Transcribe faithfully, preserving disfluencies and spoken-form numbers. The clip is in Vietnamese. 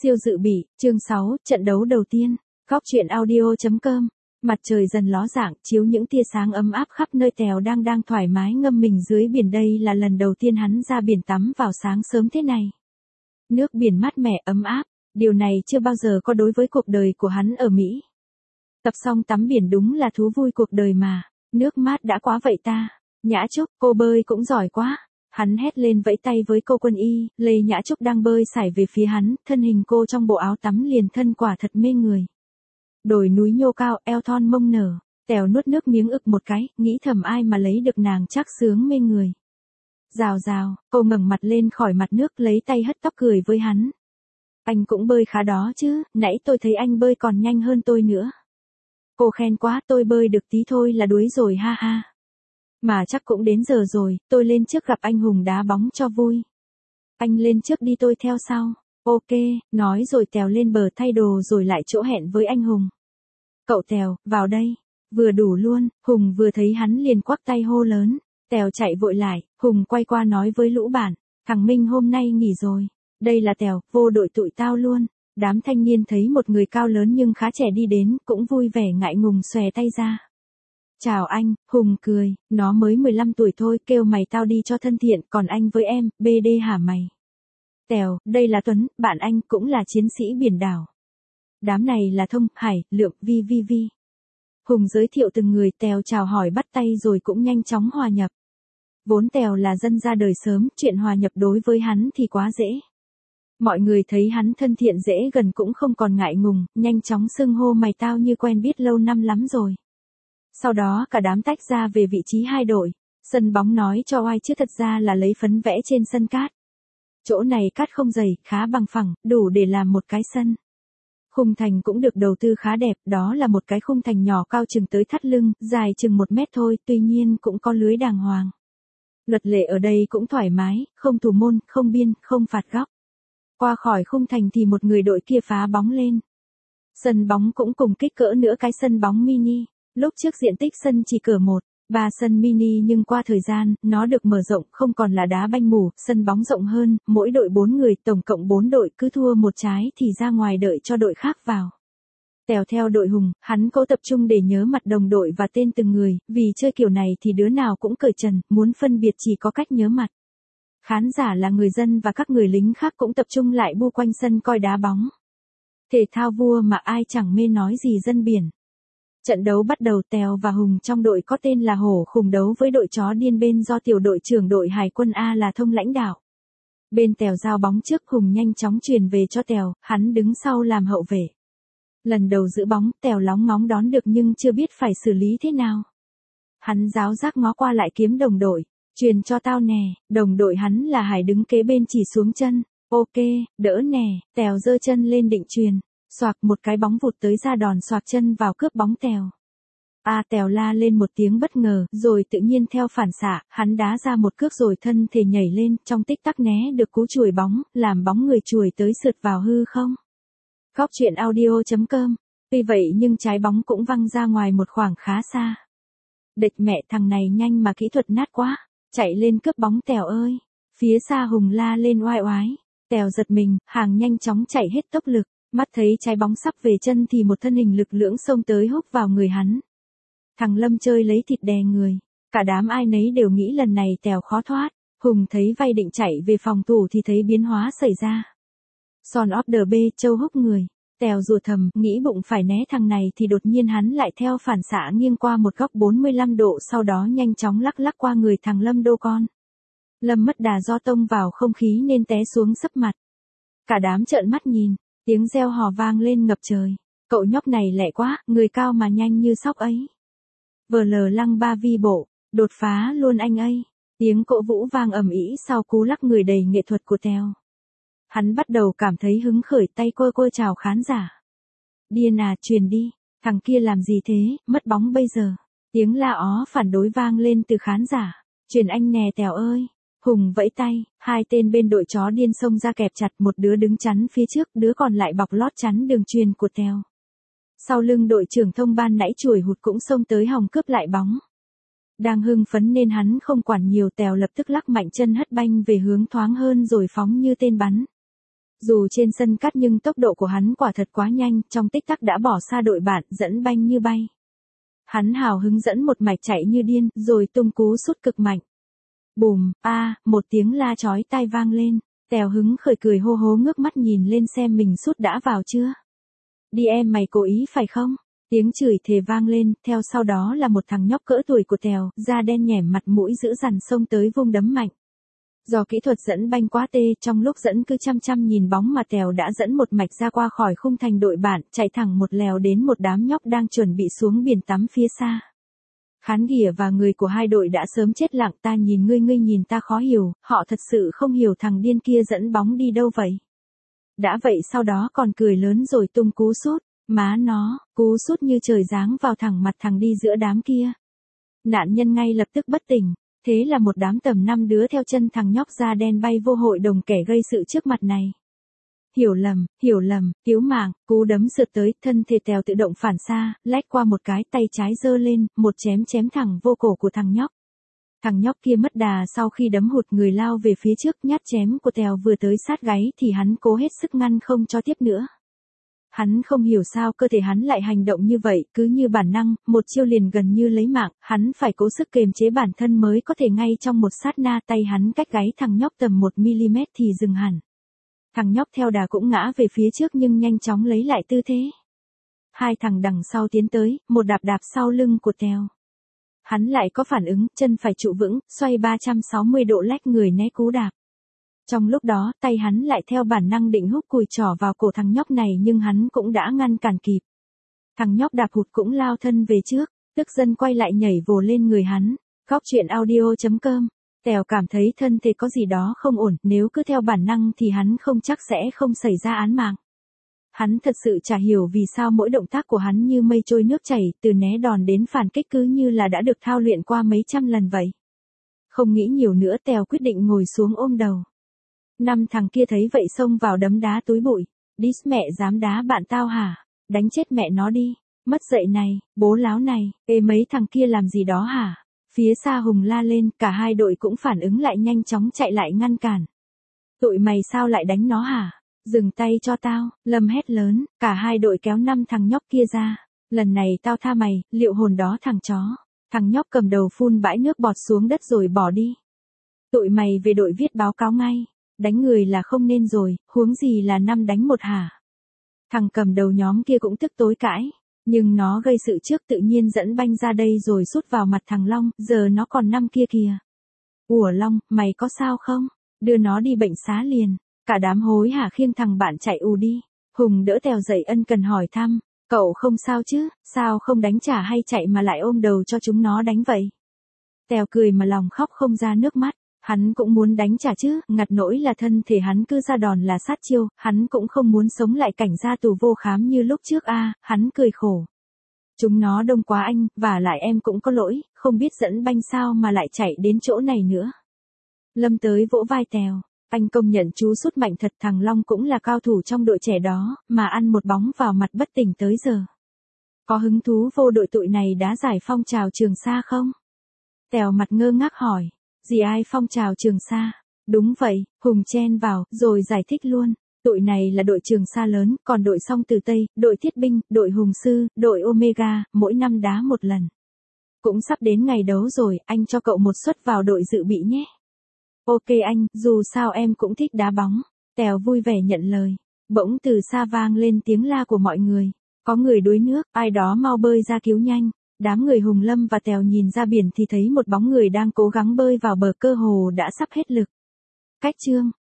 Siêu dự bị, chương sáu, trận đấu đầu tiên. Góc truyện audio chấm com. Mặt trời dần ló dạng, chiếu những tia sáng ấm áp khắp nơi. Tèo đang đang thoải mái ngâm mình dưới biển. Đây là lần đầu tiên hắn ra biển tắm vào sáng sớm thế này. Nước biển mát mẻ ấm áp, điều này chưa bao giờ có đối với cuộc đời của hắn ở Mỹ. Tập xong tắm biển đúng là thú vui cuộc đời mà, nước mát đã quá vậy ta. Nhã Trúc, cô bơi cũng giỏi quá. Hắn hét lên vẫy tay với cô quân y. Lê Nhã Trúc đang bơi sải về phía hắn, thân hình cô trong bộ áo tắm liền thân quả thật mê người. Đồi núi nhô cao, eo thon mông nở, Tèo nuốt nước miếng ực một cái, nghĩ thầm ai mà lấy được nàng chắc sướng mê người. Rào rào, cô ngẩng mặt lên khỏi mặt nước lấy tay hất tóc cười với hắn. Anh cũng bơi khá đó chứ, nãy tôi thấy anh bơi còn nhanh hơn tôi nữa. Cô khen quá, tôi bơi được tí thôi là đuối rồi ha ha. Mà chắc cũng đến giờ rồi, tôi lên trước gặp anh Hùng đá bóng cho vui. Anh lên trước đi tôi theo sau. Ok, nói rồi Tèo lên bờ thay đồ rồi lại chỗ hẹn với anh Hùng. Cậu Tèo, vào đây. Vừa đủ luôn, Hùng vừa thấy hắn liền quắc tay hô lớn. Tèo chạy vội lại, Hùng quay qua nói với lũ bạn. Thằng Minh hôm nay nghỉ rồi. Đây là Tèo, vô đội tụi tao luôn. Đám thanh niên thấy một người cao lớn nhưng khá trẻ đi đến, cũng vui vẻ ngại ngùng xòe tay ra. Chào anh, Hùng cười, nó mới mười lăm tuổi thôi, kêu mày tao đi cho thân thiện, còn anh với em, bê đê hả mày? Tèo, đây là Tuấn, bạn anh, cũng là chiến sĩ biển đảo. Đám này là Thông, Hải, Lượng, Vi Vi Vi. Hùng giới thiệu từng người. Tèo chào hỏi bắt tay rồi cũng nhanh chóng hòa nhập. Vốn Tèo là dân ra đời sớm, chuyện hòa nhập đối với hắn thì quá dễ. Mọi người thấy hắn thân thiện dễ gần cũng không còn ngại ngùng, nhanh chóng xưng hô mày tao như quen biết lâu năm lắm rồi. Sau đó cả đám tách ra về vị trí hai đội. Sân bóng nói cho oai chứ thật ra là lấy phấn vẽ trên sân cát. Chỗ này cát không dày, khá bằng phẳng, đủ để làm một cái sân. Khung thành cũng được đầu tư khá đẹp, đó là một cái khung thành nhỏ cao chừng tới thắt lưng, dài chừng một mét thôi, tuy nhiên cũng có lưới đàng hoàng. Luật lệ ở đây cũng thoải mái, không thủ môn, không biên, không phạt góc. Qua khỏi khung thành thì một người đội kia phá bóng lên. Sân bóng cũng cùng kích cỡ nữa cái sân bóng mini. Lúc trước diện tích sân chỉ cỡ một, ba sân mini nhưng qua thời gian, nó được mở rộng, không còn là đá banh mủ, sân bóng rộng hơn, mỗi đội bốn người, tổng cộng bốn đội, cứ thua một trái thì ra ngoài đợi cho đội khác vào. Tèo theo đội Hùng, hắn cố tập trung để nhớ mặt đồng đội và tên từng người, vì chơi kiểu này thì đứa nào cũng cởi trần, muốn phân biệt chỉ có cách nhớ mặt. Khán giả là người dân và các người lính khác cũng tập trung lại bu quanh sân coi đá bóng. Thể thao vua mà ai chẳng mê nói gì dân biển. Trận đấu bắt đầu. Tèo và Hùng trong đội có tên là Hổ Khủng đấu với đội chó điên bên do tiểu đội trưởng đội Hải quân A là Thông lãnh đạo. Bên Tèo giao bóng trước, Hùng nhanh chóng truyền về cho Tèo, hắn đứng sau làm hậu vệ. Lần đầu giữ bóng, Tèo lóng ngóng đón được nhưng chưa biết phải xử lý thế nào. Hắn giáo giác ngó qua lại kiếm đồng đội, truyền cho tao nè, đồng đội hắn là Hải đứng kế bên chỉ xuống chân. Ok, đỡ nè, Tèo giơ chân lên định truyền. Xoạc một cái bóng vụt tới ra đòn xoạc chân vào cướp bóng Tèo. A à, Tèo la lên một tiếng bất ngờ, rồi tự nhiên theo phản xạ, hắn đá ra một cước rồi thân thể nhảy lên, trong tích tắc né được cú chùi bóng, làm bóng người chùi tới sượt vào hư không. Góc truyện audio chấm com. Tuy vậy nhưng trái bóng cũng văng ra ngoài một khoảng khá xa. Địch mẹ thằng này nhanh mà kỹ thuật nát quá, chạy lên cướp bóng Tèo ơi. Phía xa Hùng la lên oai oái. Tèo giật mình, hàng nhanh chóng chạy hết tốc lực. Mắt thấy trái bóng sắp về chân thì một thân hình lực lưỡng xông tới húc vào người hắn. Thằng Lâm chơi lấy thịt đè người. Cả đám ai nấy đều nghĩ lần này Tèo khó thoát. Hùng thấy vay định chạy về phòng thủ thì thấy biến hóa xảy ra. Son of the B châu húc người. Tèo rủa thầm, nghĩ bụng phải né thằng này thì đột nhiên hắn lại theo phản xạ nghiêng qua một góc bốn mươi lăm độ, sau đó nhanh chóng lắc lắc qua người thằng Lâm đô con. Lâm mất đà do tông vào không khí nên té xuống sấp mặt. Cả đám trợn mắt nhìn. Tiếng reo hò vang lên ngập trời. Cậu nhóc này lẹ quá, người cao mà nhanh như sóc ấy. Vờ lờ lăng ba vi bộ, đột phá luôn anh ấy. Tiếng cổ vũ vang ầm ĩ sau cú lắc người đầy nghệ thuật của Tèo. Hắn bắt đầu cảm thấy hứng khởi, tay quơ quơ chào khán giả. Điên à, truyền đi, thằng kia làm gì thế, mất bóng bây giờ. Tiếng la ó phản đối vang lên từ khán giả. Truyền anh nè Tèo ơi. Hùng vẫy tay, hai tên bên đội chó điên xông ra kẹp chặt, một đứa đứng chắn phía trước, đứa còn lại bọc lót chắn đường truyền của Tèo. Sau lưng đội trưởng Thông ban nãy chùi hụt cũng xông tới hòng cướp lại bóng. Đang hưng phấn nên hắn không quản nhiều, Tèo lập tức lắc mạnh chân hất banh về hướng thoáng hơn rồi phóng như tên bắn. Dù trên sân cát nhưng tốc độ của hắn quả thật quá nhanh, trong tích tắc đã bỏ xa đội bạn, dẫn banh như bay. Hắn hào hứng dẫn một mạch chạy như điên, rồi tung cú sút cực mạnh. Bùm, a, một tiếng la chói tai vang lên, Tèo hứng khởi cười hô hố ngước mắt nhìn lên xem mình sút đã vào chưa. Đi em mày cố ý phải không? Tiếng chửi thề vang lên, theo sau đó là một thằng nhóc cỡ tuổi của Tèo, da đen nhẻm mặt mũi dữ dằn xông tới vung đấm mạnh. Do kỹ thuật dẫn banh quá tê, trong lúc dẫn cứ chăm chăm nhìn bóng mà Tèo đã dẫn một mạch ra qua khỏi khung thành đội bạn, chạy thẳng một lèo đến một đám nhóc đang chuẩn bị xuống biển tắm phía xa. Khán ghìa và người của hai đội đã sớm chết lặng, ta nhìn ngươi ngươi nhìn ta khó hiểu, họ thật sự không hiểu thằng điên kia dẫn bóng đi đâu vậy. Đã vậy sau đó còn cười lớn rồi tung cú sút, má nó, cú sút như trời giáng vào thẳng mặt thằng đi giữa đám kia. Nạn nhân ngay lập tức bất tỉnh, thế là một đám tầm năm đứa theo chân thằng nhóc da đen bay vô hội đồng kẻ gây sự trước mặt này. Hiểu lầm, hiểu lầm, cứu mạng, cú đấm sượt tới, thân thể Tèo tự động phản xa, lách qua một cái, tay trái giơ lên, một chém chém thẳng vô cổ của thằng nhóc. Thằng nhóc kia mất đà sau khi đấm hụt người lao về phía trước, nhát chém của Tèo vừa tới sát gáy thì hắn cố hết sức ngăn không cho tiếp nữa. Hắn không hiểu sao cơ thể hắn lại hành động như vậy, cứ như bản năng, một chiêu liền gần như lấy mạng, hắn phải cố sức kềm chế bản thân mới có thể ngay trong một sát na tay hắn cách gáy thằng nhóc tầm một mi-li-mét thì dừng hẳn. Thằng nhóc theo đà cũng ngã về phía trước nhưng nhanh chóng lấy lại tư thế. Hai thằng đằng sau tiến tới, một đạp đạp sau lưng của Tèo. Hắn lại có phản ứng, chân phải trụ vững, xoay ba trăm sáu mươi độ lách người né cú đạp. Trong lúc đó, tay hắn lại theo bản năng định húc cùi trỏ vào cổ thằng nhóc này nhưng hắn cũng đã ngăn cản kịp. Thằng nhóc đạp hụt cũng lao thân về trước, tức giận quay lại nhảy vồ lên người hắn. Góc truyện audio chấm com. Tèo cảm thấy thân thể có gì đó không ổn, nếu cứ theo bản năng thì hắn không chắc sẽ không xảy ra án mạng. Hắn thật sự chả hiểu vì sao mỗi động tác của hắn như mây trôi nước chảy, từ né đòn đến phản kích cứ như là đã được thao luyện qua mấy trăm lần vậy. Không nghĩ nhiều nữa, Tèo quyết định ngồi xuống ôm đầu. Năm thằng kia thấy vậy xông vào đấm đá túi bụi. Đít mẹ dám đá bạn tao hả? Đánh chết mẹ nó đi. Mất dậy này, bố láo này, ê mấy thằng kia làm gì đó hả? Phía xa Hùng la lên, cả hai đội cũng phản ứng lại nhanh chóng chạy lại ngăn cản. Tụi mày sao lại đánh nó hả? Dừng tay cho tao, Lâm hét lớn, cả hai đội kéo năm thằng nhóc kia ra. Lần này tao tha mày, liệu hồn đó thằng chó. Thằng nhóc cầm đầu phun bãi nước bọt xuống đất rồi bỏ đi. Tụi mày về đội viết báo cáo ngay. Đánh người là không nên rồi, huống gì là năm đánh một hả? Thằng cầm đầu nhóm kia cũng tức tối cãi. Nhưng nó gây sự trước tự nhiên dẫn banh ra đây rồi sút vào mặt thằng Long, giờ nó còn năm kia kìa. Ủa Long, mày có sao không? Đưa nó đi bệnh xá liền. Cả đám hối hả khiêng thằng bạn chạy ù đi. Hùng đỡ Tèo dậy ân cần hỏi thăm. Cậu không sao chứ, sao không đánh trả hay chạy mà lại ôm đầu cho chúng nó đánh vậy? Tèo cười mà lòng khóc không ra nước mắt. Hắn cũng muốn đánh trả chứ, ngặt nỗi là thân thể hắn cứ ra đòn là sát chiêu, hắn cũng không muốn sống lại cảnh ra tù vô khám như lúc trước a, à, hắn cười khổ. Chúng nó đông quá anh, và lại em cũng có lỗi, không biết dẫn banh sao mà lại chạy đến chỗ này nữa. Lâm tới vỗ vai Tèo, anh công nhận chú sút mạnh thật, thằng Long cũng là cao thủ trong đội trẻ đó, mà ăn một bóng vào mặt bất tỉnh tới giờ. Có hứng thú vô đội tụi này đã giải phong trào Trường Sa không? Tèo mặt ngơ ngác hỏi. Gì ai phong trào Trường Sa? Đúng vậy, Hùng chen vào, rồi giải thích luôn. Đội này là đội Trường Sa lớn, còn đội Song Từ Tây, đội Thiết Binh, đội Hùng Sư, đội Omega, mỗi năm đá một lần. Cũng sắp đến ngày đấu rồi, anh cho cậu một suất vào đội dự bị nhé. Ok anh, dù sao em cũng thích đá bóng. Tèo vui vẻ nhận lời. Bỗng từ xa vang lên tiếng la của mọi người. Có người đuối nước, ai đó mau bơi ra cứu nhanh. Đám người Hùng Lâm và Tèo nhìn ra biển thì thấy một bóng người đang cố gắng bơi vào bờ, cơ hồ đã sắp hết lực. Cách chương